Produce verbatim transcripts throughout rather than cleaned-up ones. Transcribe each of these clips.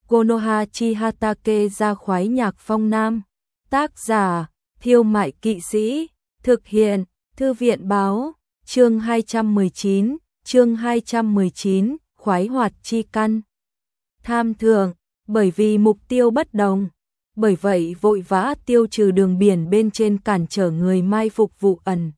Konoha Chihatake ra khoái nhạc phong nam. Tác giả, Thiêu Mại Kỵ Sĩ. Thực hiện, Thư viện báo. Chương hai trăm mười chín, chương hai trăm mười chín, khoái hoạt chi căn. Tham thượng, bởi vì mục tiêu bất đồng. Bởi vậy vội vã tiêu trừ đường biển bên trên cản trở người mai phục Vụ Ẩn.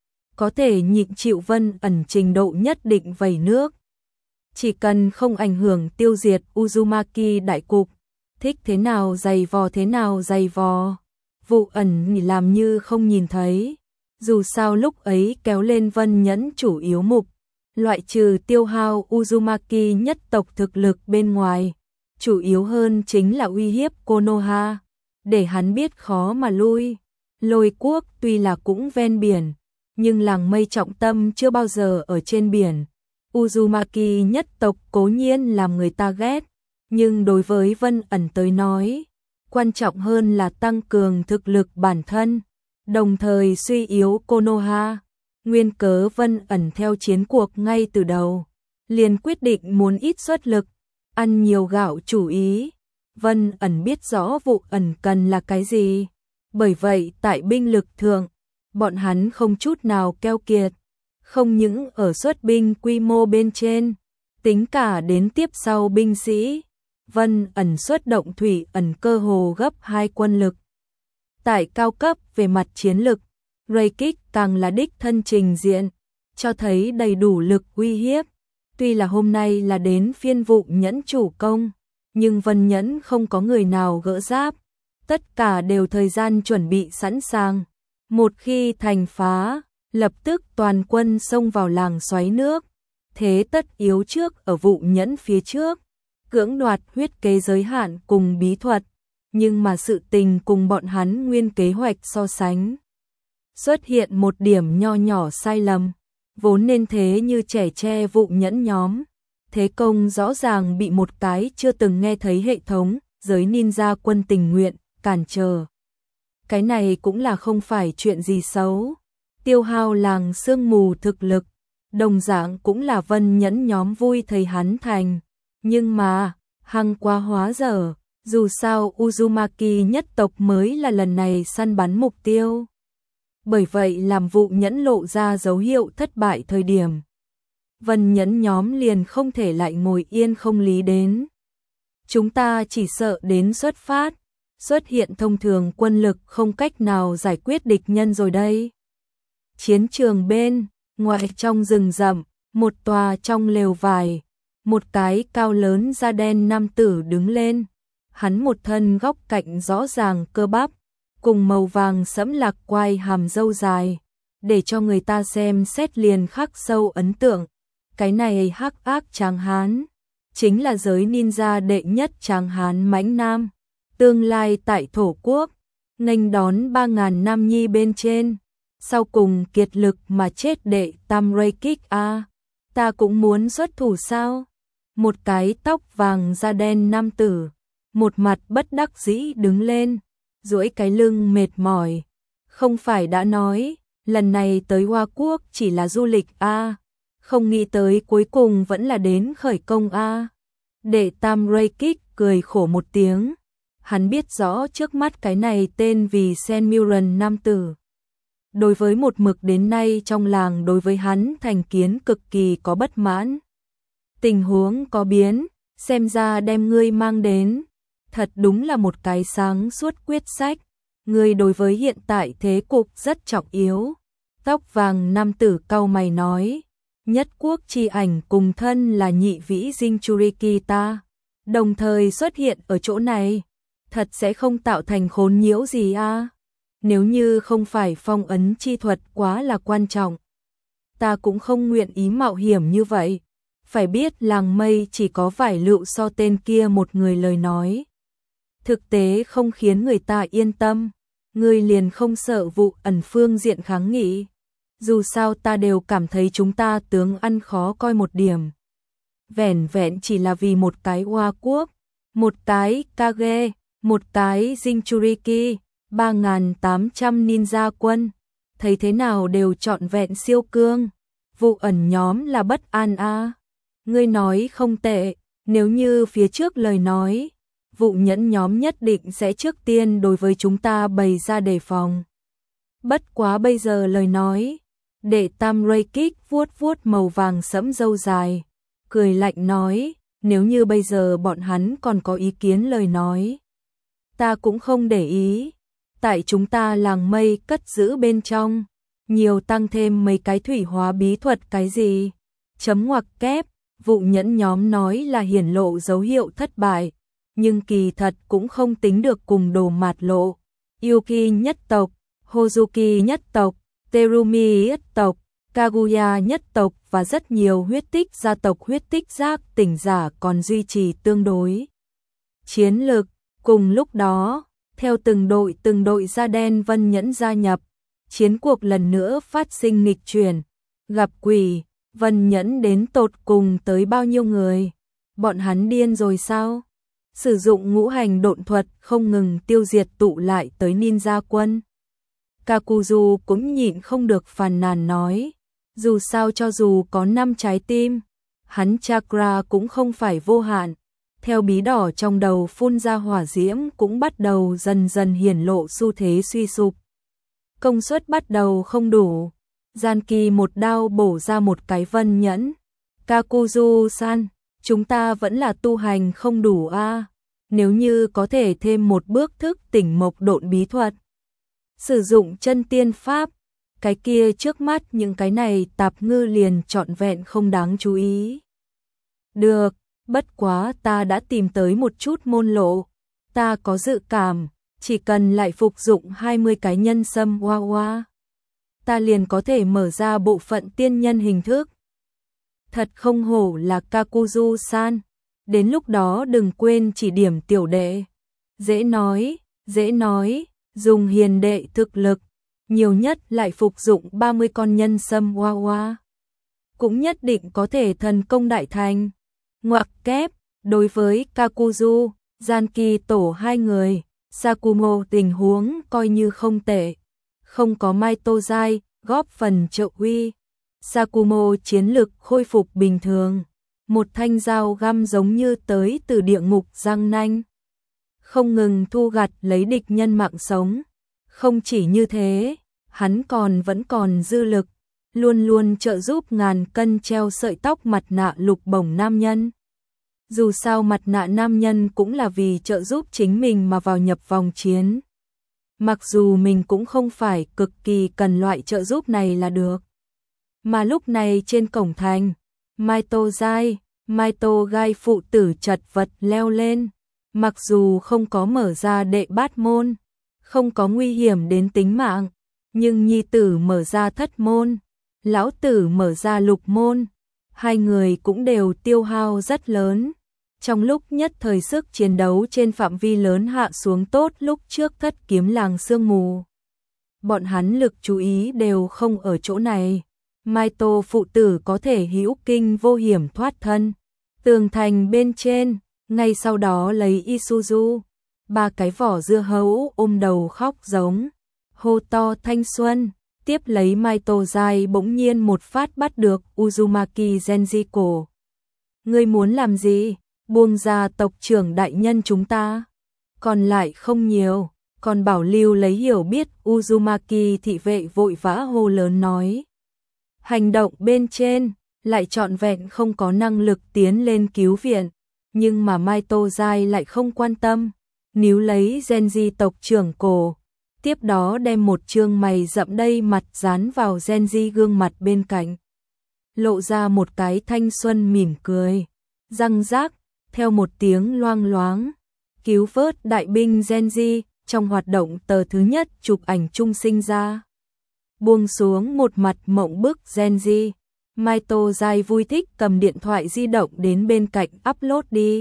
Có thể nhịn chịu Vân Ẩn trình độ nhất định vẩy nước. Chỉ cần không ảnh hưởng tiêu diệt Uzumaki đại cục, thích thế nào dày vò thế nào dày vò. Vụ Ẩn làm như không nhìn thấy. Dù sao lúc ấy kéo lên Vân Nhẫn chủ yếu mục, loại trừ tiêu hao Uzumaki nhất tộc thực lực bên ngoài, chủ yếu hơn chính là uy hiếp Konoha, để hắn biết khó mà lui. Lôi quốc tuy là cũng ven biển, nhưng làng mây trọng tâm chưa bao giờ ở trên biển. Uzumaki nhất tộc cố nhiên làm người ta ghét, nhưng đối với Vân Ẩn tới nói, quan trọng hơn là tăng cường thực lực bản thân, đồng thời suy yếu Konoha. Nguyên cớ Vân Ẩn theo chiến cuộc ngay từ đầu, liền quyết định muốn ít xuất lực, ăn nhiều gạo chủ ý. Vân Ẩn biết rõ Vụ Ẩn cần là cái gì, bởi vậy tại binh lực thượng, bọn hắn không chút nào keo kiệt, không những ở xuất binh quy mô bên trên, tính cả đến tiếp sau binh sĩ, Vân Ẩn xuất động Thủy Ẩn cơ hồ gấp hai quân lực. Tại cao cấp về mặt chiến lực, Reikik càng là đích thân trình diện, cho thấy đầy đủ lực uy hiếp. Tuy là hôm nay là đến phiên Vụ Nhẫn chủ công, nhưng Vân Nhẫn không có người nào gỡ giáp, tất cả đều thời gian chuẩn bị sẵn sàng. Một khi thành phá, lập tức toàn quân xông vào làng xoáy nước, thế tất yếu trước ở Vụ Nhẫn phía trước, cưỡng đoạt huyết kế giới hạn cùng bí thuật, nhưng mà sự tình cùng bọn hắn nguyên kế hoạch so sánh. Xuất hiện một điểm nho nhỏ sai lầm, vốn nên thế như trẻ tre Vụ Nhẫn nhóm, thế công rõ ràng bị một cái chưa từng nghe thấy hệ thống, giới ninja quân tình nguyện, cản trở. Cái này cũng là không phải chuyện gì xấu, tiêu hao làng sương mù thực lực, đồng dạng cũng là Vân Nhẫn nhóm vui thấy hắn thành. Nhưng mà, hăng quá hóa dở, dù sao Uzumaki nhất tộc mới là lần này săn bắn mục tiêu. Bởi vậy làm Vụ Nhẫn lộ ra dấu hiệu thất bại thời điểm, Vân Nhẫn nhóm liền không thể lại ngồi yên không lý đến. Chúng ta chỉ sợ đến xuất phát, xuất hiện thông thường quân lực không cách nào giải quyết địch nhân rồi đây. Chiến trường bên, ngoại trong rừng rậm, một tòa trong lều vải, một cái cao lớn da đen nam tử đứng lên. Hắn một thân góc cạnh rõ ràng cơ bắp, cùng màu vàng sẫm lạc quai hàm râu dài, để cho người ta xem xét liền khắc sâu ấn tượng. Cái này hắc ác tráng hán, chính là giới ninja đệ nhất tráng hán mãnh nam, tương lai tại thổ quốc, nghênh đón ba ngàn nam nhi bên trên, sau cùng kiệt lực mà chết đệ tam Reikik a. Ta cũng muốn xuất thủ sao? Một cái tóc vàng da đen nam tử, một mặt bất đắc dĩ đứng lên, duỗi cái lưng mệt mỏi. Không phải đã nói, lần này tới Hoa Quốc chỉ là du lịch a, không nghĩ tới cuối cùng vẫn là đến khởi công a. Đệ tam Reikik cười khổ một tiếng, hắn biết rõ trước mắt cái này tên vì Senmuren nam tử. Đối với một mực đến nay trong làng đối với hắn thành kiến cực kỳ có bất mãn. Tình huống có biến, xem ra đem ngươi mang đến, thật đúng là một cái sáng suốt quyết sách, ngươi đối với hiện tại thế cục rất trọng yếu. Tóc vàng nam tử cau mày nói, nhất quốc chi ảnh cùng thân là nhị vĩ Jinchuriki ta, đồng thời xuất hiện ở chỗ này, thật sẽ không tạo thành khốn nhiễu gì a? Nếu như không phải phong ấn chi thuật quá là quan trọng, ta cũng không nguyện ý mạo hiểm như vậy. Phải biết làng mây chỉ có vải lựu so tên kia một người lời nói, thực tế không khiến người ta yên tâm. Ngươi liền không sợ Vụ Ẩn phương diện kháng nghị? Dù sao ta đều cảm thấy chúng ta tướng ăn khó coi một điểm. Vẻn vẹn chỉ là vì một cái Hoa Quốc, một cái Kage, một cái Jinchuriki, ba nghìn tám trăm ninja quân, thấy thế nào đều trọn vẹn siêu cương. Vụ Ẩn nhóm là bất an a. Ngươi nói không tệ, nếu như phía trước lời nói, vụ nhẫn nhóm nhất định sẽ trước tiên đối với chúng ta bày ra đề phòng. Bất quá bây giờ lời nói, Đệ Tam Ray Kích vuốt vuốt màu vàng sẫm râu dài, cười lạnh nói, nếu như bây giờ bọn hắn còn có ý kiến lời nói, ta cũng không để ý, tại chúng ta làng mây cất giữ bên trong, nhiều tăng thêm mấy cái thủy hóa bí thuật cái gì, chấm ngoặc kép, vụ nhẫn nhóm nói là hiển lộ dấu hiệu thất bại, nhưng kỳ thật cũng không tính được cùng đồ mạt lộ, Yuki nhất tộc, Hozuki nhất tộc, Terumi nhất tộc, Kaguya nhất tộc và rất nhiều huyết tích gia tộc huyết tích giác tỉnh giả còn duy trì tương đối chiến lực. Cùng lúc đó, theo từng đội từng đội da đen Vân Nhẫn gia nhập, chiến cuộc lần nữa phát sinh nghịch chuyển, gặp quỷ, Vân Nhẫn đến tột cùng tới bao nhiêu người, bọn hắn điên rồi sao? Sử dụng ngũ hành độn thuật không ngừng tiêu diệt tụ lại tới ninja quân. Kakuzu cũng nhịn không được phàn nàn nói, dù sao cho dù có năm trái tim, hắn chakra cũng không phải vô hạn, theo bí đỏ trong đầu phun ra hỏa diễm cũng bắt đầu dần dần hiển lộ xu thế suy sụp. Công suất bắt đầu không đủ, Gian Kỳ một đao bổ ra một cái Vân Nhẫn. Kakuzu-san, chúng ta vẫn là tu hành không đủ a, nếu như có thể thêm một bước thức tỉnh mộc độn bí thuật, sử dụng chân tiên pháp, cái kia trước mắt những cái này tạp ngư liền trọn vẹn không đáng chú ý. Được, bất quá ta đã tìm tới một chút môn lộ, ta có dự cảm, chỉ cần lại phục dụng hai mươi cái nhân sâm hoa hoa, ta liền có thể mở ra bộ phận tiên nhân hình thức. Thật không hổ là Kakuzu-san, đến lúc đó đừng quên chỉ điểm tiểu đệ. Dễ nói, dễ nói, dùng hiền đệ thực lực, nhiều nhất lại phục dụng ba mươi con nhân sâm hoa hoa, cũng nhất định có thể thần công đại thành. Ngoặc kép, đối với Kakuzu, Gian Kỳ tổ hai người, Sakumo tình huống coi như không tệ, không có Mai Tô Giai góp phần trợ uy. Sakumo chiến lực khôi phục bình thường, một thanh dao găm giống như tới từ địa ngục răng nanh, không ngừng thu gặt lấy địch nhân mạng sống. Không chỉ như thế, hắn còn vẫn còn dư lực, luôn luôn trợ giúp ngàn cân treo sợi tóc mặt nạ lục bổng nam nhân. Dù sao mặt nạ nam nhân cũng là vì trợ giúp chính mình mà vào nhập vòng chiến. Mặc dù mình cũng không phải cực kỳ cần loại trợ giúp này là được. Mà lúc này trên cổng thành, Mai Tô Giai, Mai Tô Gai phụ tử chật vật leo lên. Mặc dù không có mở ra đệ bát môn, không có nguy hiểm đến tính mạng, nhưng nhi tử mở ra thất môn, lão tử mở ra lục môn, hai người cũng đều tiêu hao rất lớn. Trong lúc nhất thời sức chiến đấu trên phạm vi lớn hạ xuống tốt lúc trước thất kiếm làng sương mù. Bọn hắn lực chú ý đều không ở chỗ này. Mai Tô phụ tử có thể hữu kinh vô hiểm thoát thân. Tường thành bên trên, ngay sau đó lấy Isuzu, ba cái vỏ dưa hấu ôm đầu khóc giống, hô to thanh xuân, tiếp lấy Mai Tô Giai bỗng nhiên một phát bắt được Uzumaki Genji cổ. Ngươi muốn làm gì? Buông ra tộc trưởng đại nhân chúng ta. Còn lại không nhiều, còn bảo lưu lấy hiểu biết. Uzumaki thị vệ vội vã hô lớn nói. Hành động bên trên, lại trọn vẹn không có năng lực tiến lên cứu viện, nhưng mà Mai Tô Giai lại không quan tâm, níu lấy Genji tộc trưởng cổ, tiếp đó đem một trương mày rậm đầy mặt dán vào Genji gương mặt bên cạnh, lộ ra một cái thanh xuân mỉm cười, răng rác, theo một tiếng loang loáng, cứu vớt đại binh Genji, trong hoạt động tờ thứ nhất chụp ảnh chung sinh ra. Buông xuống một mặt mộng bức Genji, Mai Tô Giai vui thích cầm điện thoại di động đến bên cạnh upload đi.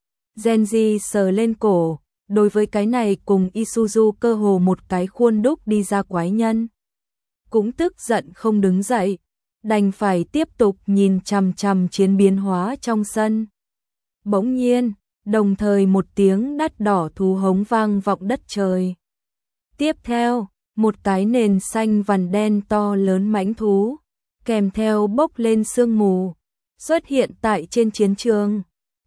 Genji sờ lên cổ, đối với cái này cùng Isuzu cơ hồ một cái khuôn đúc đi ra quái nhân. Cũng tức giận không đứng dậy, đành phải tiếp tục nhìn chằm chằm chiến biến hóa trong sân. Bỗng nhiên, đồng thời một tiếng đắt đỏ thú hống vang vọng đất trời. Tiếp theo, một cái nền xanh vằn đen to lớn mãnh thú, kèm theo bốc lên sương mù, xuất hiện tại trên chiến trường.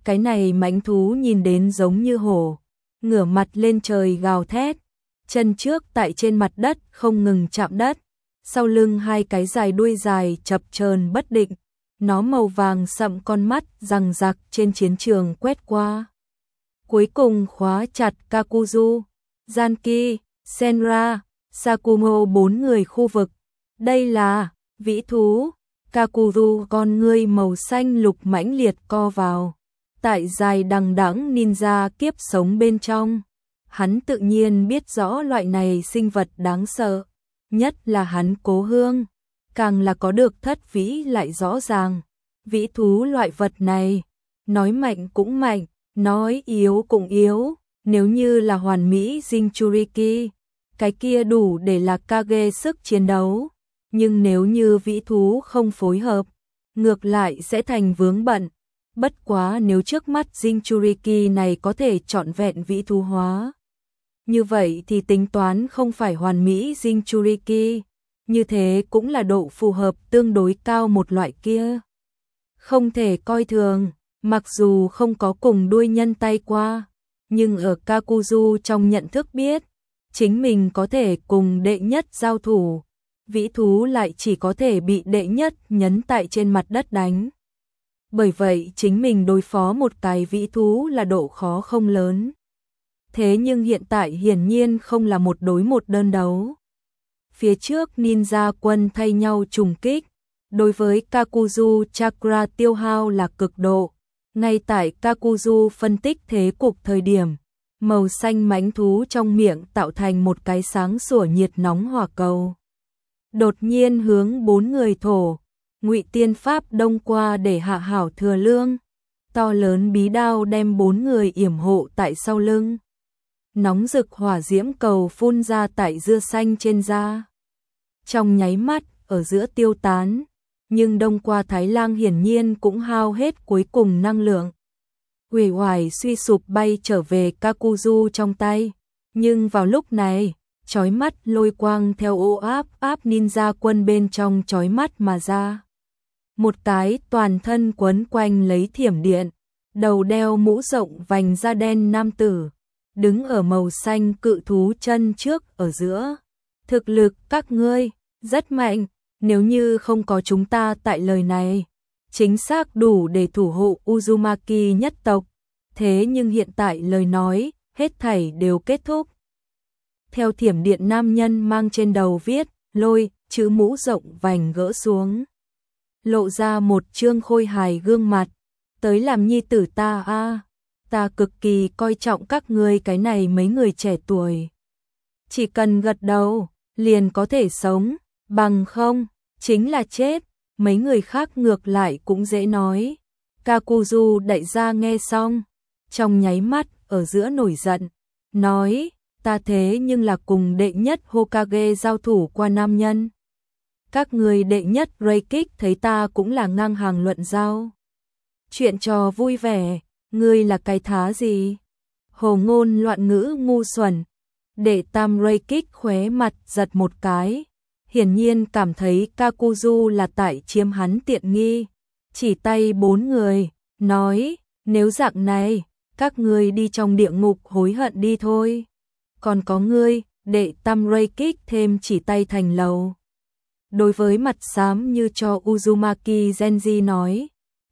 Cái này mãnh thú nhìn đến giống như hổ, ngửa mặt lên trời gào thét, chân trước tại trên mặt đất không ngừng chạm đất, sau lưng hai cái dài đuôi dài chập chờn bất định, nó màu vàng sậm con mắt răng rạc trên chiến trường quét qua. Cuối cùng khóa chặt Kakuzu, Zanki, Senra, Sakumo bốn người khu vực. Đây là vĩ thú. Kakuzu con ngươi màu xanh lục mãnh liệt co vào. Tại dài đằng đẵng ninja kiếp sống bên trong. Hắn tự nhiên biết rõ loại này sinh vật đáng sợ. Nhất là hắn Cố Hương. Càng là có được thất vĩ lại rõ ràng. Vĩ thú loại vật này. Nói mạnh cũng mạnh. Nói yếu cũng yếu. Nếu như là hoàn mỹ Jinchuriki. Cái kia đủ để là Kage sức chiến đấu. Nhưng nếu như vĩ thú không phối hợp, ngược lại sẽ thành vướng bận. Bất quá nếu trước mắt Jinchuriki này có thể trọn vẹn vĩ thú hóa. Như vậy thì tính toán không phải hoàn mỹ Jinchuriki. Như thế cũng là độ phù hợp tương đối cao một loại kia. Không thể coi thường, mặc dù không có cùng đuôi nhân tay qua. Nhưng ở Kakuzu trong nhận thức biết, chính mình có thể cùng đệ nhất giao thủ. Vĩ thú lại chỉ có thể bị đệ nhất nhấn tại trên mặt đất đánh. Bởi vậy chính mình đối phó một cái vĩ thú là độ khó không lớn. Thế nhưng hiện tại hiển nhiên không là một đối một đơn đấu. Phía trước ninja quân thay nhau trùng kích. Đối với Kakuzu Chakra tiêu hao là cực độ. Ngay tại Kakuzu phân tích thế cục thời điểm, màu xanh mãnh thú trong miệng tạo thành một cái sáng sủa nhiệt nóng hỏa cầu. Đột nhiên hướng bốn người thổ, Ngụy Tiên Pháp đông qua để hạ hảo thừa lương. To lớn bí đao đem bốn người yểm hộ tại sau lưng. Nóng rực hỏa diễm cầu phun ra tại dưa xanh trên da. Trong nháy mắt, ở giữa tiêu tán. Nhưng đông qua Thái Lang hiển nhiên cũng hao hết cuối cùng năng lượng. Uể oải suy sụp bay trở về Kakuzu trong tay. Nhưng vào lúc này, chói mắt lôi quang theo ô áp áp ninja quân bên trong chói mắt mà ra. Một cái toàn thân quấn quanh lấy thiểm điện, đầu đeo mũ rộng vành da đen nam tử, đứng ở màu xanh cự thú chân trước ở giữa. Thực lực các ngươi rất mạnh, nếu như không có chúng ta tại lời này, chính xác đủ để thủ hộ Uzumaki nhất tộc. Thế nhưng hiện tại lời nói, hết thảy đều kết thúc. Theo thiểm điện nam nhân mang trên đầu viết, lôi, chữ mũ rộng vành gỡ xuống. Lộ ra một trương khôi hài gương mặt. Tới làm nhi tử ta a à, ta cực kỳ coi trọng các ngươi cái này mấy người trẻ tuổi. Chỉ cần gật đầu, liền có thể sống, bằng không, chính là chết. Mấy người khác ngược lại cũng dễ nói. Kakuzu đại gia nghe xong, trong nháy mắt ở giữa nổi giận, nói, ta thế nhưng là cùng đệ nhất Hokage giao thủ qua nam nhân. Các người đệ nhất Reikik thấy ta cũng là ngang hàng luận giao. Chuyện trò vui vẻ, ngươi là cái thá gì? Hồ ngôn loạn ngữ ngu xuẩn. Đệ tam Reikik khóe mặt giật một cái. Hiển nhiên cảm thấy Kakuzu là tại chiếm hắn tiện nghi. Chỉ tay bốn người, nói, nếu dạng này, các ngươi đi trong địa ngục hối hận đi thôi. Còn có ngươi, đệ tam Reikik thêm chỉ tay thành lầu. Đối với mặt xám như cho Uzumaki Genji nói,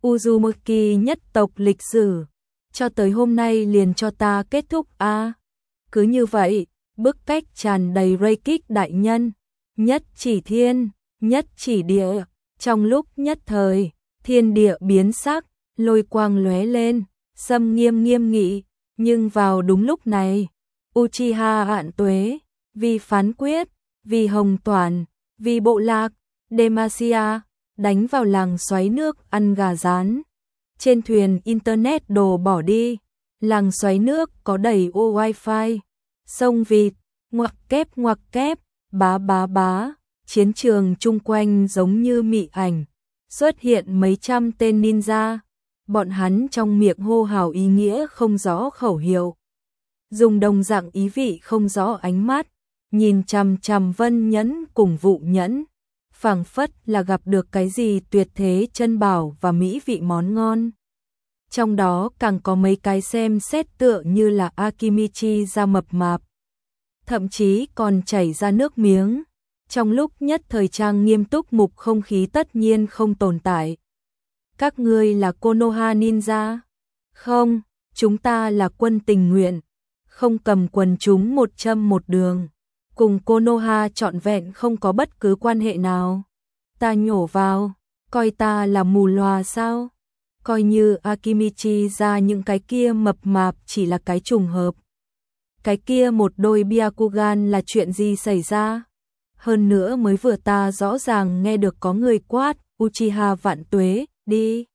Uzumaki nhất tộc lịch sử, cho tới hôm nay liền cho ta kết thúc a. À, cứ như vậy, bức cách tràn đầy Reikik đại nhân, nhất chỉ thiên, nhất chỉ địa, trong lúc nhất thời, thiên địa biến sắc, lôi quang lóe lên, sâm nghiêm nghiêm nghị, nhưng vào đúng lúc này, Uchiha Hạn Tuế, vì phán quyết, vì hồng toàn, vì bộ lạc, Demacia, đánh vào làng xoáy nước ăn gà rán. Trên thuyền internet đồ bỏ đi, làng xoáy nước có đầy ô wifi, sông vịt, ngoặc kép ngoặc kép, bá bá bá, chiến trường chung quanh giống như mị ảnh, xuất hiện mấy trăm tên ninja, bọn hắn trong miệng hô hào ý nghĩa không rõ khẩu hiệu. Dùng đồng dạng ý vị không rõ ánh mắt, nhìn chằm chằm Vân Nhẫn cùng Vụ Nhẫn, phảng phất là gặp được cái gì tuyệt thế chân bảo và mỹ vị món ngon. trong đó càng có mấy cái xem xét tựa như là Akimichi ra mập mạp. Thậm chí còn chảy ra nước miếng. Trong lúc nhất thời trang nghiêm túc mục không khí tất nhiên không tồn tại. Các ngươi là Konoha Ninja? Không, chúng ta là quân tình nguyện. Không cầm quần chúng một châm một đường. Cùng Konoha trọn vẹn không có bất cứ quan hệ nào. Ta nhổ vào, coi ta là mù lòa sao? Coi như Akimichi ra những cái kia mập mạp chỉ là cái trùng hợp. Cái kia một đôi Byakugan là chuyện gì xảy ra? Hơn nữa mới vừa ta rõ ràng nghe được có người quát, Uchiha vạn tuế, đi.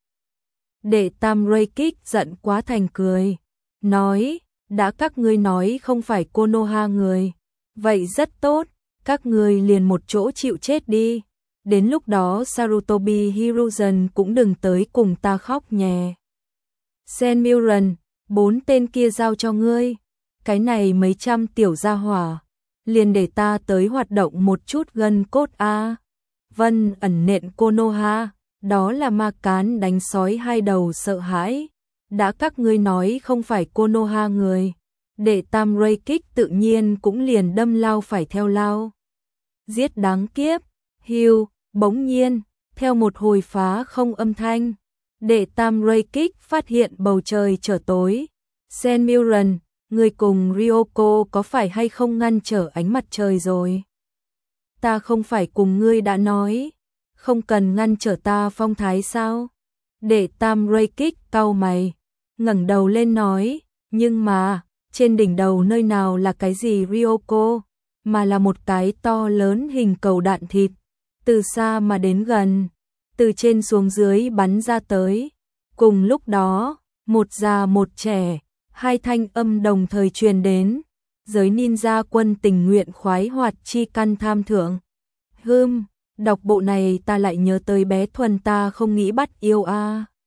Để Tam Reikik giận quá thành cười. Nói, đã các ngươi nói không phải Konoha người. Vậy rất tốt, các ngươi liền một chỗ chịu chết đi. Đến lúc đó Sarutobi Hiruzen cũng đừng tới cùng ta khóc nhè. Senmuren, bốn tên kia giao cho ngươi. Cái này mấy trăm tiểu gia hỏa. Liền để ta tới hoạt động một chút gân cốt a. Vân ẩn nện Konoha, đó là ma cán đánh sói hai đầu sợ hãi. Đã các ngươi nói không phải Konoha người. Để Tam Reikik tự nhiên cũng liền đâm lao phải theo lao. Giết đáng kiếp, hiu, bỗng nhiên, theo một hồi phá không âm thanh. Để Tam Reikik phát hiện bầu trời trở tối. Senmuren, người cùng Ryoko có phải hay không ngăn trở ánh mặt trời rồi? Ta không phải cùng ngươi đã nói, không cần ngăn trở ta phong thái sao? Để Tam Reikik cau mày, ngẩng đầu lên nói, nhưng mà, trên đỉnh đầu nơi nào là cái gì Ryoko, mà là một cái to lớn hình cầu đạn thịt, từ xa mà đến gần, từ trên xuống dưới bắn ra tới. Cùng lúc đó, một già một trẻ, hai thanh âm đồng thời truyền đến, giới ninja quân tình nguyện khoái hoạt chi căn tham thượng. Hừm, đọc bộ này ta lại nhớ tới bé Thuần ta không nghĩ bắt yêu a.